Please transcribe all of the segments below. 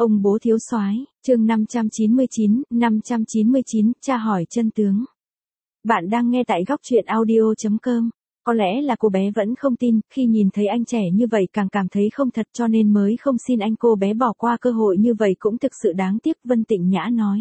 Ông bố thiếu soái, chương 599, tra hỏi chân tướng. Bạn đang nghe tại góc truyện audio.com. Có lẽ là cô bé vẫn không tin, khi nhìn thấy anh trẻ như vậy càng cảm thấy không thật cho nên mới không xin anh. Cô bé bỏ qua cơ hội như vậy cũng thực sự đáng tiếc, Vân Tịnh Nhã nói.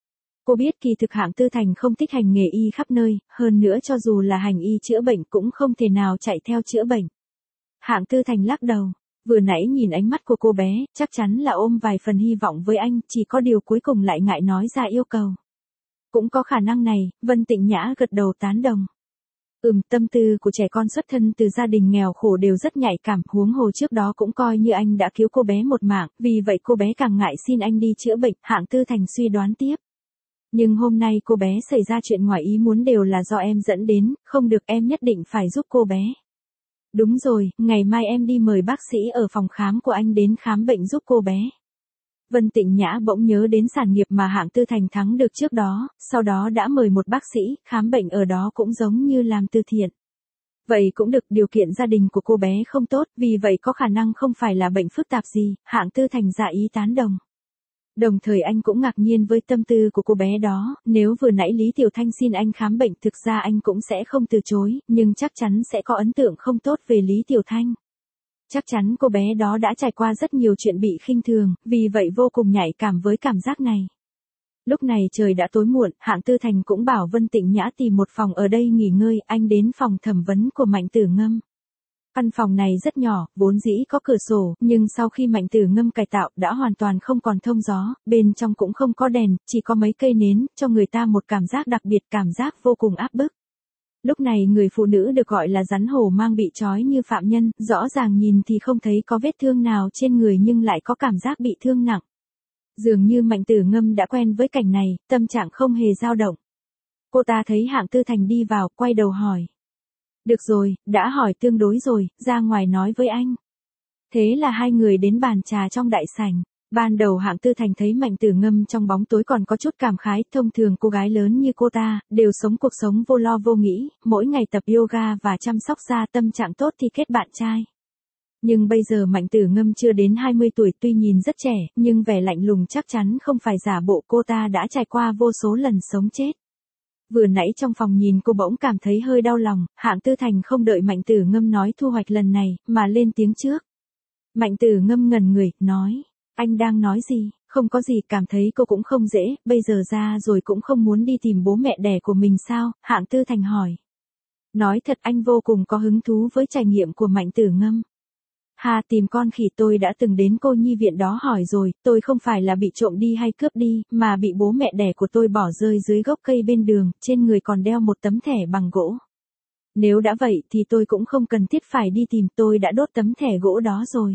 Cô biết kỳ thực Hạng Tư Thành không thích hành nghề y khắp nơi, hơn nữa cho dù là hành y chữa bệnh cũng không thể nào chạy theo chữa bệnh. Hạng Tư Thành lắc đầu. Vừa nãy nhìn ánh mắt của cô bé, chắc chắn là ôm vài phần hy vọng với anh, chỉ có điều cuối cùng lại ngại nói ra yêu cầu. Cũng có khả năng này, Vân Tịnh Nhã gật đầu tán đồng. Tâm tư của trẻ con xuất thân từ gia đình nghèo khổ đều rất nhạy cảm, huống hồ trước đó cũng coi như anh đã cứu cô bé một mạng, vì vậy cô bé càng ngại xin anh đi chữa bệnh, Hạng Tư Thành suy đoán tiếp. Nhưng hôm nay cô bé xảy ra chuyện ngoài ý muốn đều là do em dẫn đến, không được, em nhất định phải giúp cô bé. Đúng rồi, ngày mai em đi mời bác sĩ ở phòng khám của anh đến khám bệnh giúp cô bé. Vân Tịnh Nhã bỗng nhớ đến sản nghiệp mà Hạng Tư Thành thắng được trước đó, sau đó đã mời một bác sĩ, khám bệnh ở đó cũng giống như làm từ thiện. Vậy cũng được, điều kiện gia đình của cô bé không tốt, vì vậy có khả năng không phải là bệnh phức tạp gì, Hạng Tư Thành dạ ý tán đồng. Đồng thời anh cũng ngạc nhiên với tâm tư của cô bé đó, nếu vừa nãy Lý Tiểu Thanh xin anh khám bệnh thực ra anh cũng sẽ không từ chối, nhưng chắc chắn sẽ có ấn tượng không tốt về Lý Tiểu Thanh. Chắc chắn cô bé đó đã trải qua rất nhiều chuyện bị khinh thường, vì vậy vô cùng nhạy cảm với cảm giác này. Lúc này trời đã tối muộn, Hạng Tư Thành cũng bảo Vân Tịnh Nhã tìm một phòng ở đây nghỉ ngơi, anh đến phòng thẩm vấn của Mạnh Tử Ngâm. Căn phòng này rất nhỏ, vốn dĩ có cửa sổ, nhưng sau khi Mạnh Tử Ngâm cải tạo đã hoàn toàn không còn thông gió, bên trong cũng không có đèn, chỉ có mấy cây nến, cho người ta một cảm giác đặc biệt, cảm giác vô cùng áp bức. Lúc này người phụ nữ được gọi là rắn hổ mang bị trói như phạm nhân, rõ ràng nhìn thì không thấy có vết thương nào trên người nhưng lại có cảm giác bị thương nặng. Dường như Mạnh Tử Ngâm đã quen với cảnh này, tâm trạng không hề dao động. Cô ta thấy Hạng Tư Thành đi vào, quay đầu hỏi. Được rồi, đã hỏi tương đối rồi, ra ngoài nói với anh. Thế là hai người đến bàn trà trong đại sảnh. Ban đầu Hạng Tư Thành thấy Mạnh Tử Ngâm trong bóng tối còn có chút cảm khái, thông thường cô gái lớn như cô ta, đều sống cuộc sống vô lo vô nghĩ, mỗi ngày tập yoga và chăm sóc da, tâm trạng tốt thì kết bạn trai. Nhưng bây giờ Mạnh Tử Ngâm chưa đến 20 tuổi, tuy nhìn rất trẻ, nhưng vẻ lạnh lùng chắc chắn không phải giả bộ, cô ta đã trải qua vô số lần sống chết. Vừa nãy trong phòng nhìn cô bỗng cảm thấy hơi đau lòng, Hạng Tư Thành không đợi Mạnh Tử Ngâm nói thu hoạch lần này, mà lên tiếng trước. Mạnh Tử Ngâm ngẩn người, nói. Anh đang nói gì? Không có gì, cảm thấy cô cũng không dễ, bây giờ ra rồi cũng không muốn đi tìm bố mẹ đẻ của mình sao? Hạng Tư Thành hỏi. Nói thật, anh vô cùng có hứng thú với trải nghiệm của Mạnh Tử Ngâm. Tìm con khỉ, tôi đã từng đến cô nhi viện đó hỏi rồi, tôi không phải là bị trộm đi hay cướp đi, mà bị bố mẹ đẻ của tôi bỏ rơi dưới gốc cây bên đường, trên người còn đeo một tấm thẻ bằng gỗ. Nếu đã vậy thì tôi cũng không cần thiết phải đi tìm, tôi đã đốt tấm thẻ gỗ đó rồi.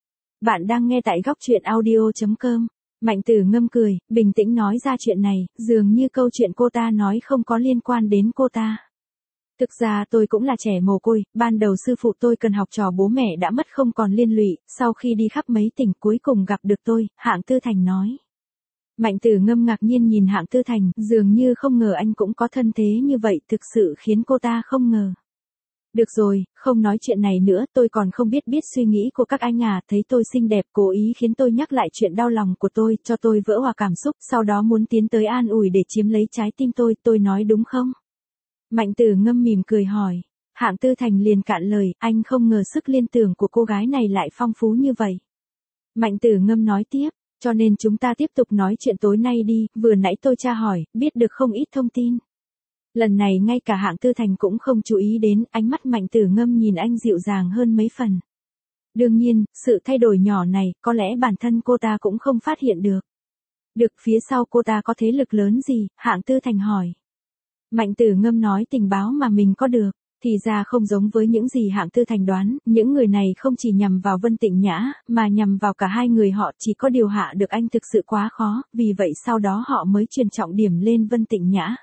Bạn đang nghe tại góc truyện audio.com. Mạnh Tử Ngâm cười, bình tĩnh nói ra chuyện này, dường như câu chuyện cô ta nói không có liên quan đến cô ta. Thực ra tôi cũng là trẻ mồ côi, ban đầu sư phụ tôi cần học trò bố mẹ đã mất không còn liên lụy, sau khi đi khắp mấy tỉnh cuối cùng gặp được tôi, Hạng Tư Thành nói. Mạnh Tử Ngâm ngạc nhiên nhìn Hạng Tư Thành, dường như không ngờ anh cũng có thân thế như vậy, thực sự khiến cô ta không ngờ. Được rồi, không nói chuyện này nữa, tôi còn không biết suy nghĩ của các anh à, thấy tôi xinh đẹp cố ý khiến tôi nhắc lại chuyện đau lòng của tôi, cho tôi vỡ hòa cảm xúc, sau đó muốn tiến tới an ủi để chiếm lấy trái tim tôi nói đúng không? Mạnh Tử Ngâm mỉm cười hỏi. Hạng Tư Thành liền cạn lời, anh không ngờ sức liên tưởng của cô gái này lại phong phú như vậy. Mạnh Tử Ngâm nói tiếp, cho nên chúng ta tiếp tục nói chuyện tối nay đi, vừa nãy tôi tra hỏi, biết được không ít thông tin. Lần này ngay cả Hạng Tư Thành cũng không chú ý đến, ánh mắt Mạnh Tử Ngâm nhìn anh dịu dàng hơn mấy phần. Đương nhiên, sự thay đổi nhỏ này, có lẽ bản thân cô ta cũng không phát hiện được. Được, phía sau cô ta có thế lực lớn gì? Hạng Tư Thành hỏi. Mạnh Tử Ngâm nói tình báo mà mình có được, thì ra không giống với những gì Hạng Tư Thành đoán, những người này không chỉ nhằm vào Vân Tịnh Nhã, mà nhằm vào cả hai người họ, chỉ có điều hạ được anh thực sự quá khó, vì vậy sau đó họ mới truyền trọng điểm lên Vân Tịnh Nhã.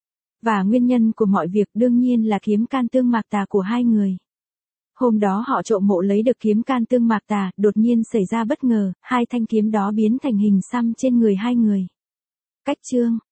Và nguyên nhân của mọi việc đương nhiên là kiếm can tương mạc tà của hai người. Hôm đó họ trộm mộ lấy được kiếm can tương mạc tà, đột nhiên xảy ra bất ngờ, hai thanh kiếm đó biến thành hình xăm trên người hai người. Cách chương